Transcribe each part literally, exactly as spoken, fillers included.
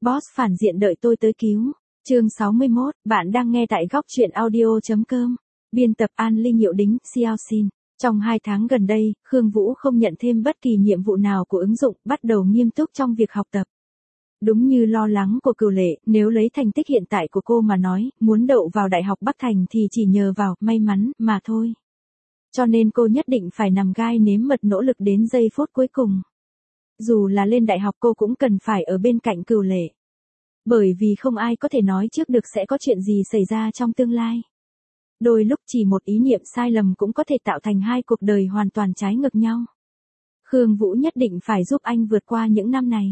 Boss phản diện đợi tôi tới cứu. Chương sáu mươi mốt, bạn đang nghe tại góc truyện audio chấm com. Biên tập An Linh Nhiệu Đính, Xiao Xin. Trong hai tháng gần đây, Khương Vũ không nhận thêm bất kỳ nhiệm vụ nào của ứng dụng, bắt đầu nghiêm túc trong việc học tập. Đúng như lo lắng của Cửu Lệ, nếu lấy thành tích hiện tại của cô mà nói, muốn đậu vào Đại học Bắc Thành thì chỉ nhờ vào may mắn mà thôi. Cho nên cô nhất định phải nằm gai nếm mật nỗ lực đến giây phút cuối cùng. Dù là lên đại học cô cũng cần phải ở bên cạnh Cửu Lệ. Bởi vì không ai có thể nói trước được sẽ có chuyện gì xảy ra trong tương lai. Đôi lúc chỉ một ý niệm sai lầm cũng có thể tạo thành hai cuộc đời hoàn toàn trái ngược nhau. Khương Vũ nhất định phải giúp anh vượt qua những năm này.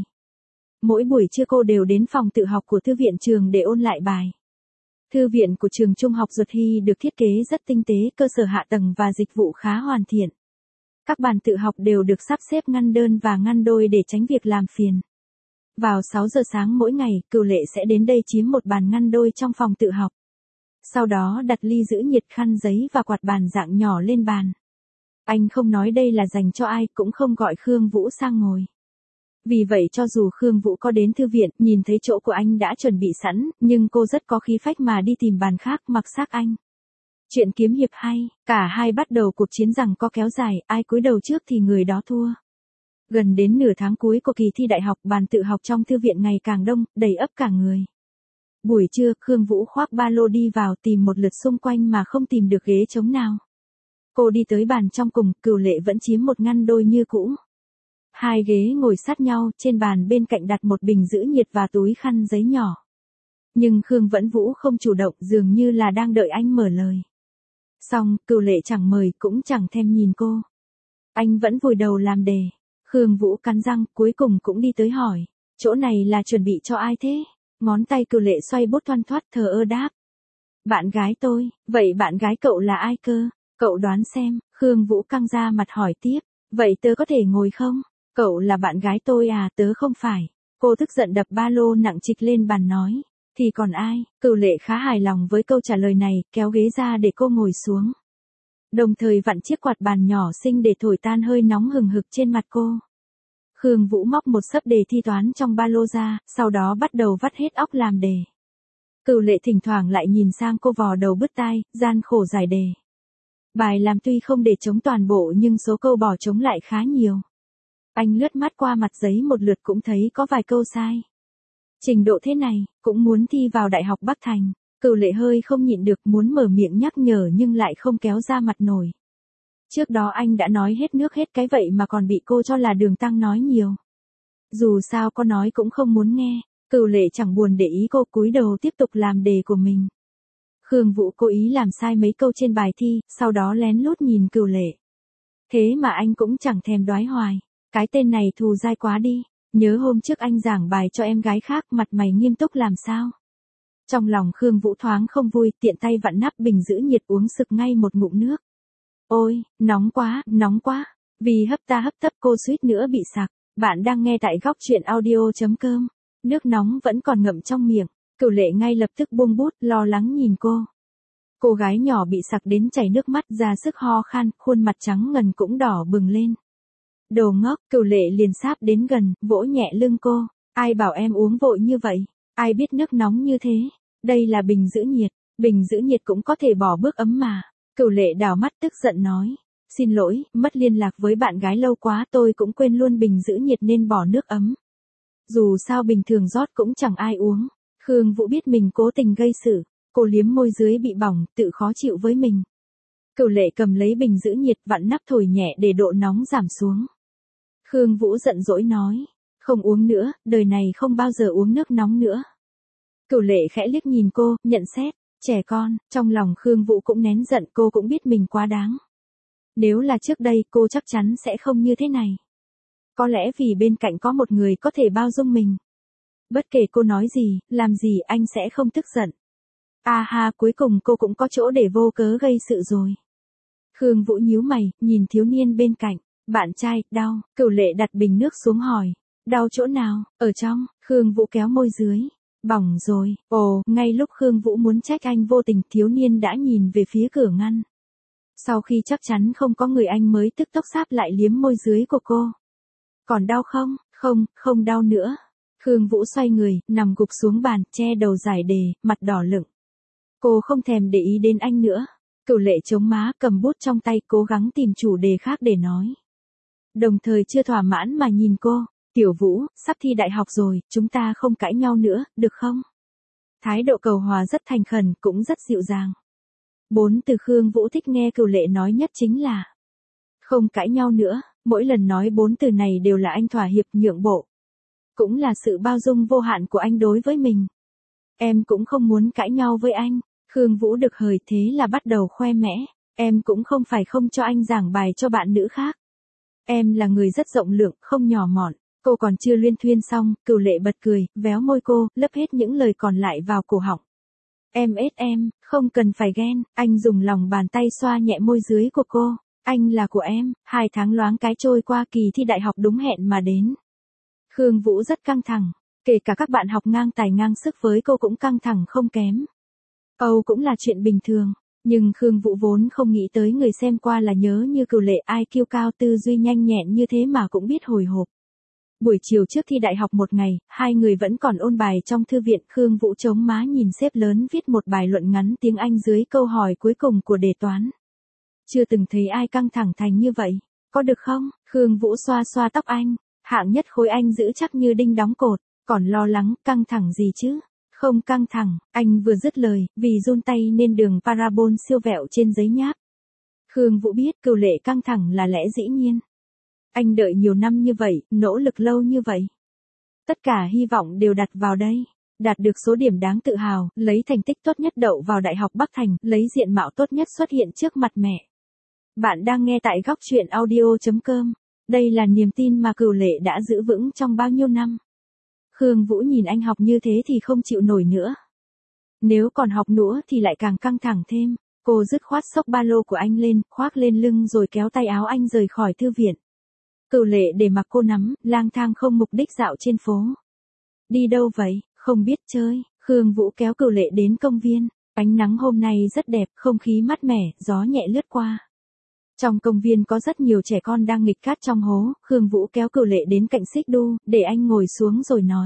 Mỗi buổi trưa cô đều đến phòng tự học của thư viện trường để ôn lại bài. Thư viện của trường trung học Duật Hy được thiết kế rất tinh tế, cơ sở hạ tầng và dịch vụ khá hoàn thiện. Các bàn tự học đều được sắp xếp ngăn đơn và ngăn đôi để tránh việc làm phiền. Vào sáu giờ sáng mỗi ngày, Cửu Lệ sẽ đến đây chiếm một bàn ngăn đôi trong phòng tự học. Sau đó đặt ly giữ nhiệt, khăn giấy và quạt bàn dạng nhỏ lên bàn. Anh không nói đây là dành cho ai, cũng không gọi Khương Vũ sang ngồi. Vì vậy cho dù Khương Vũ có đến thư viện, nhìn thấy chỗ của anh đã chuẩn bị sẵn, nhưng cô rất có khí phách mà đi tìm bàn khác mặc xác anh. Chuyện kiếm hiệp hay, cả hai bắt đầu cuộc chiến rằng có kéo dài, ai cúi đầu trước thì người đó thua. Gần đến nửa tháng cuối của kỳ thi đại học, bàn tự học trong thư viện ngày càng đông, đầy ắp cả người. Buổi trưa, Khương Vũ khoác ba lô đi vào tìm một lượt xung quanh mà không tìm được ghế trống nào. Cô đi tới bàn trong cùng, Cửu Lệ vẫn chiếm một ngăn đôi như cũ. Hai ghế ngồi sát nhau, trên bàn bên cạnh đặt một bình giữ nhiệt và túi khăn giấy nhỏ. Nhưng Khương Vẫn Vũ không chủ động, dường như là đang đợi anh mở lời. Xong, Cửu Lệ chẳng mời cũng chẳng thèm nhìn cô. Anh vẫn vùi đầu làm đề. Khương Vũ cắn răng, cuối cùng cũng đi tới hỏi. Chỗ này là chuẩn bị cho ai thế? Ngón tay Cửu Lệ xoay bút thoăn thoắt, thờ ơ đáp. Bạn gái tôi. Vậy bạn gái cậu là ai cơ? Cậu đoán xem. Khương Vũ căng ra mặt hỏi tiếp. Vậy tớ có thể ngồi không? Cậu là bạn gái tôi à? Tớ không phải. Cô tức giận đập ba lô nặng trịch lên bàn nói. Thì còn ai? Cửu Lệ khá hài lòng với câu trả lời này, kéo ghế ra để cô ngồi xuống. Đồng thời vặn chiếc quạt bàn nhỏ xinh để thổi tan hơi nóng hừng hực trên mặt cô. Khương Vũ móc một xấp đề thi toán trong ba lô ra, sau đó bắt đầu vắt hết óc làm đề. Cửu Lệ thỉnh thoảng lại nhìn sang cô vò đầu bứt tai, gian khổ giải đề. Bài làm tuy không để trống toàn bộ nhưng số câu bỏ trống lại khá nhiều. Anh lướt mắt qua mặt giấy một lượt cũng thấy có vài câu sai. Trình độ thế này, cũng muốn thi vào Đại học Bắc Thành. Cửu Lệ hơi không nhịn được, muốn mở miệng nhắc nhở nhưng lại không kéo ra mặt nổi. Trước đó anh đã nói hết nước hết cái vậy mà còn bị cô cho là đường tăng nói nhiều. Dù sao có nói cũng không muốn nghe, Cửu Lệ chẳng buồn để ý cô, cúi đầu tiếp tục làm đề của mình. Khương Vũ cố ý làm sai mấy câu trên bài thi, sau đó lén lút nhìn Cửu Lệ. Thế mà anh cũng chẳng thèm đoái hoài. Cái tên này thù dai quá đi. Nhớ hôm trước anh giảng bài cho em gái khác, mặt mày nghiêm túc làm sao? Trong lòng Khương Vũ thoáng không vui, tiện tay vặn nắp bình giữ nhiệt uống sực ngay một ngụm nước. Ôi, nóng quá, nóng quá. Vì hấp ta hấp tấp cô suýt nữa bị sặc. Bạn đang nghe tại góc truyện audio chấm com. Nước nóng vẫn còn ngậm trong miệng. Cửu Lệ ngay lập tức buông bút, lo lắng nhìn cô. Cô gái nhỏ bị sặc đến chảy nước mắt, ra sức ho khan, khuôn mặt trắng ngần cũng đỏ bừng lên. Đồ ngốc, Cửu Lệ liền sáp đến gần, vỗ nhẹ lưng cô. Ai bảo em uống vội như vậy? Ai biết nước nóng như thế? Đây là bình giữ nhiệt, bình giữ nhiệt cũng có thể bỏ bước ấm mà. Cửu Lệ đảo mắt tức giận nói. Xin lỗi, mất liên lạc với bạn gái lâu quá, tôi cũng quên luôn bình giữ nhiệt nên bỏ nước ấm. Dù sao bình thường rót cũng chẳng ai uống. Khương Vũ biết mình cố tình gây sự, cô liếm môi dưới bị bỏng, tự khó chịu với mình. Cửu Lệ cầm lấy bình giữ nhiệt, vặn nắp thổi nhẹ để độ nóng giảm xuống. Khương Vũ giận dỗi nói. Không uống nữa, đời này không bao giờ uống nước nóng nữa. Cửu Lệ khẽ liếc nhìn cô, nhận xét. Trẻ con, trong lòng Khương Vũ cũng nén giận, cô cũng biết mình quá đáng. Nếu là trước đây cô chắc chắn sẽ không như thế này. Có lẽ vì bên cạnh có một người có thể bao dung mình. Bất kể cô nói gì, làm gì anh sẽ không tức giận. À ha, cuối cùng cô cũng có chỗ để vô cớ gây sự rồi. Khương Vũ nhíu mày, nhìn thiếu niên bên cạnh. Bạn trai, đau. Cửu Lệ đặt bình nước xuống hỏi. Đau chỗ nào? Ở trong. Khương Vũ kéo môi dưới. Bỏng rồi. Ồ, ngay lúc Khương Vũ muốn trách anh vô tình, thiếu niên đã nhìn về phía cửa ngăn. Sau khi chắc chắn không có người anh mới tức tốc sáp lại liếm môi dưới của cô. Còn đau không? Không, không đau nữa. Khương Vũ xoay người, nằm gục xuống bàn, che đầu giải đề, mặt đỏ lựng. Cô không thèm để ý đến anh nữa. Cửu Lệ chống má, cầm bút trong tay, cố gắng tìm chủ đề khác để nói. Đồng thời chưa thỏa mãn mà nhìn cô, Tiểu Vũ, sắp thi đại học rồi, chúng ta không cãi nhau nữa, được không? Thái độ cầu hòa rất thành khẩn, cũng rất dịu dàng. Bốn từ Khương Vũ thích nghe Cửu Lệ nói nhất chính là không cãi nhau nữa, mỗi lần nói bốn từ này đều là anh thỏa hiệp nhượng bộ. Cũng là sự bao dung vô hạn của anh đối với mình. Em cũng không muốn cãi nhau với anh. Khương Vũ được hời thế là bắt đầu khoe mẽ. Em cũng không phải không cho anh giảng bài cho bạn nữ khác. Em là người rất rộng lượng, không nhỏ mọn. Cô còn chưa luyên thuyên xong, Cửu Lệ bật cười, véo môi cô, lấp hết những lời còn lại vào cổ họng. Em ết em, không cần phải ghen. Anh dùng lòng bàn tay xoa nhẹ môi dưới của cô. Anh là của em. Hai tháng loáng cái trôi qua, kỳ thi đại học đúng hẹn mà đến. Khương Vũ rất căng thẳng. Kể cả các bạn học ngang tài ngang sức với cô cũng căng thẳng không kém. Âu cũng là chuyện bình thường. Nhưng Khương Vũ vốn không nghĩ tới người xem qua là nhớ như Cửu Lệ, i kiu cao, tư duy nhanh nhẹn như thế mà cũng biết hồi hộp. Buổi chiều trước thi đại học một ngày, hai người vẫn còn ôn bài trong thư viện. Khương Vũ chống má nhìn xếp lớn viết một bài luận ngắn tiếng Anh dưới câu hỏi cuối cùng của đề toán. Chưa từng thấy ai căng thẳng thành như vậy. Có được không? Khương Vũ xoa xoa tóc anh. Hạng nhất khối anh giữ chắc như đinh đóng cột. Còn lo lắng, căng thẳng gì chứ? Không căng thẳng, anh vừa dứt lời, vì run tay nên đường parabol siêu vẹo trên giấy nháp. Khương Vũ biết Cửu Lệ căng thẳng là lẽ dĩ nhiên. Anh đợi nhiều năm như vậy, nỗ lực lâu như vậy. Tất cả hy vọng đều đặt vào đây. Đạt được số điểm đáng tự hào, lấy thành tích tốt nhất đậu vào Đại học Bắc Thành, lấy diện mạo tốt nhất xuất hiện trước mặt mẹ. Bạn đang nghe tại góc truyện audio chấm com. Đây là niềm tin mà Cửu Lệ đã giữ vững trong bao nhiêu năm. Khương Vũ nhìn anh học như thế thì không chịu nổi nữa. Nếu còn học nữa thì lại càng căng thẳng thêm. Cô dứt khoát xốc ba lô của anh lên, khoác lên lưng rồi kéo tay áo anh rời khỏi thư viện. Cửu Lệ để mặc cô nắm, lang thang không mục đích dạo trên phố. Đi đâu vậy? Không biết chơi. Khương Vũ kéo Cửu Lệ đến công viên. Ánh nắng hôm nay rất đẹp, không khí mát mẻ, gió nhẹ lướt qua. Trong công viên có rất nhiều trẻ con đang nghịch cát trong hố. Khương Vũ kéo Cửu Lệ đến cạnh xích đu, để anh ngồi xuống rồi nói.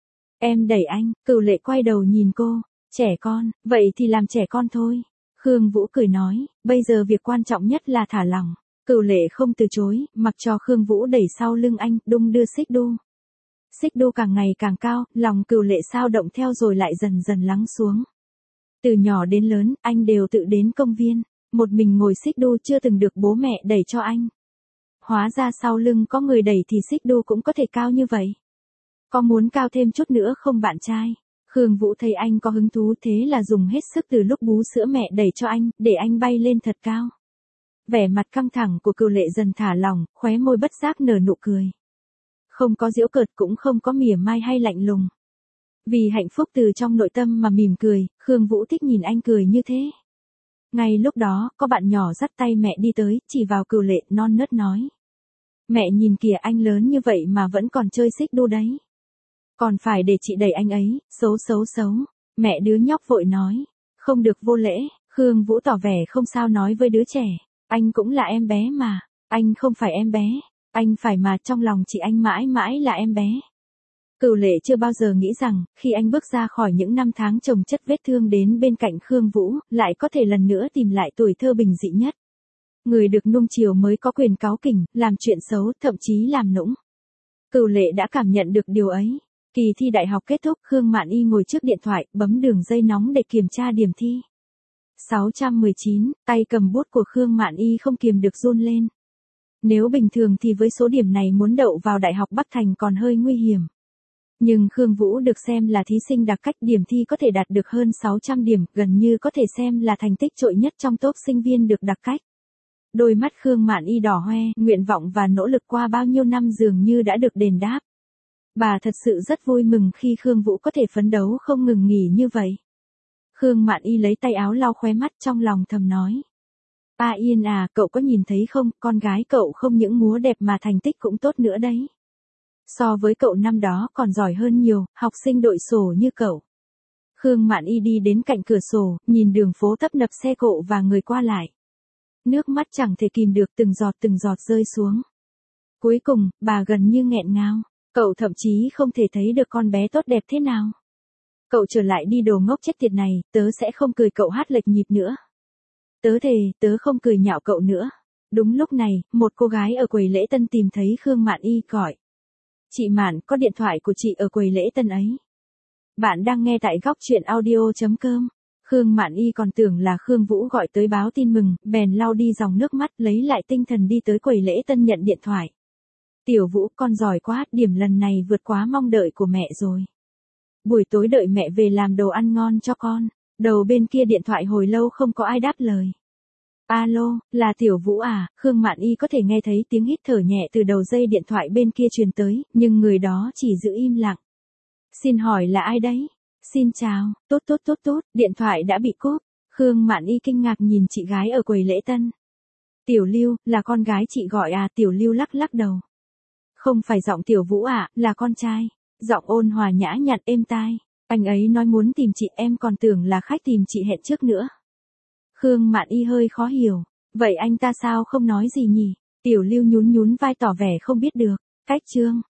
Em đẩy anh. Cửu Lệ quay đầu nhìn cô. Trẻ con, vậy thì làm trẻ con thôi. Khương Vũ cười nói, bây giờ việc quan trọng nhất là thả lỏng. Cửu Lệ không từ chối, mặc cho Khương Vũ đẩy sau lưng anh, đung đưa xích đu. Xích đu càng ngày càng cao, lòng Cửu Lệ sao động theo rồi lại dần dần lắng xuống. Từ nhỏ đến lớn, anh đều tự đến công viên. Một mình ngồi xích đu chưa từng được bố mẹ đẩy cho anh. Hóa ra sau lưng có người đẩy thì xích đu cũng có thể cao như vậy. Có muốn cao thêm chút nữa không bạn trai? Khương Vũ thấy anh có hứng thú thế là dùng hết sức từ lúc bú sữa mẹ đẩy cho anh, để anh bay lên thật cao. Vẻ mặt căng thẳng của Cửu Lệ dần thả lỏng, khóe môi bất giác nở nụ cười. Không có giễu cợt cũng không có mỉa mai hay lạnh lùng. Vì hạnh phúc từ trong nội tâm mà mỉm cười, Khương Vũ thích nhìn anh cười như thế. Ngay lúc đó, có bạn nhỏ dắt tay mẹ đi tới, chỉ vào Cửu Lệ non nớt nói. Mẹ nhìn kìa, anh lớn như vậy mà vẫn còn chơi xích đu đấy. Còn phải để chị đẩy anh ấy, xấu xấu xấu. Mẹ đứa nhóc vội nói. Không được vô lễ. Khương Vũ tỏ vẻ không sao nói với đứa trẻ. Anh cũng là em bé mà. Anh không phải em bé. Anh phải mà, trong lòng chị anh mãi mãi là em bé. Cửu Lệ chưa bao giờ nghĩ rằng, khi anh bước ra khỏi những năm tháng chồng chất vết thương đến bên cạnh Khương Vũ, lại có thể lần nữa tìm lại tuổi thơ bình dị nhất. Người được nuông chiều mới có quyền cáu kỉnh, làm chuyện xấu, thậm chí làm nũng. Cửu Lệ đã cảm nhận được điều ấy. Kỳ thi đại học kết thúc, Khương Mạn Y ngồi trước điện thoại, bấm đường dây nóng để kiểm tra điểm thi. sáu trăm mười chín, tay cầm bút của Khương Mạn Y không kiềm được run lên. Nếu bình thường thì với số điểm này muốn đậu vào Đại học Bắc Thành còn hơi nguy hiểm. Nhưng Khương Vũ được xem là thí sinh đặc cách, điểm thi có thể đạt được hơn sáu trăm điểm, gần như có thể xem là thành tích trội nhất trong top sinh viên được đặc cách. Đôi mắt Khương Mạn Y đỏ hoe, nguyện vọng và nỗ lực qua bao nhiêu năm dường như đã được đền đáp. Bà thật sự rất vui mừng khi Khương Vũ có thể phấn đấu không ngừng nghỉ như vậy. Khương Mạn Y lấy tay áo lau khóe mắt, trong lòng thầm nói. A Yên à, cậu có nhìn thấy không, con gái cậu không những múa đẹp mà thành tích cũng tốt nữa đấy. So với cậu năm đó còn giỏi hơn nhiều, học sinh đội sổ như cậu. Khương Mạn Y đi đến cạnh cửa sổ, nhìn đường phố tấp nập xe cộ và người qua lại. Nước mắt chẳng thể kìm được, từng giọt từng giọt rơi xuống. Cuối cùng, bà gần như nghẹn ngào. Cậu thậm chí không thể thấy được con bé tốt đẹp thế nào. Cậu trở lại đi đồ ngốc chết tiệt này, tớ sẽ không cười cậu hát lệch nhịp nữa. Tớ thề, tớ không cười nhạo cậu nữa. Đúng lúc này, một cô gái ở quầy lễ tân tìm thấy Khương Mạn Y gọi. Chị Mạn, có điện thoại của chị ở quầy lễ tân ấy. Bạn đang nghe tại góc truyện audio.com. Khương Mạn Y còn tưởng là Khương Vũ gọi tới báo tin mừng, bèn lau đi dòng nước mắt lấy lại tinh thần đi tới quầy lễ tân nhận điện thoại. Tiểu Vũ, con giỏi quá, điểm lần này vượt quá mong đợi của mẹ rồi. Buổi tối đợi mẹ về làm đồ ăn ngon cho con. Đầu bên kia điện thoại hồi lâu không có ai đáp lời. Alo, là Tiểu Vũ à? Khương Mạn Y có thể nghe thấy tiếng hít thở nhẹ từ đầu dây điện thoại bên kia truyền tới, nhưng người đó chỉ giữ im lặng. Xin hỏi là ai đấy? Xin chào, tốt tốt tốt tốt, điện thoại đã bị cúp. Khương Mạn Y kinh ngạc nhìn chị gái ở quầy lễ tân. Tiểu Lưu, là con gái chị gọi à? Tiểu Lưu lắc lắc đầu. Không phải giọng Tiểu Vũ à, là con trai. Giọng ôn hòa nhã nhặn êm tai. Anh ấy nói muốn tìm chị, em còn tưởng là khách tìm chị hẹn trước nữa. Khương Mạn Y hơi khó hiểu. Vậy anh ta sao không nói gì nhỉ? Tiểu Lưu nhún nhún vai tỏ vẻ không biết được. Cách chương.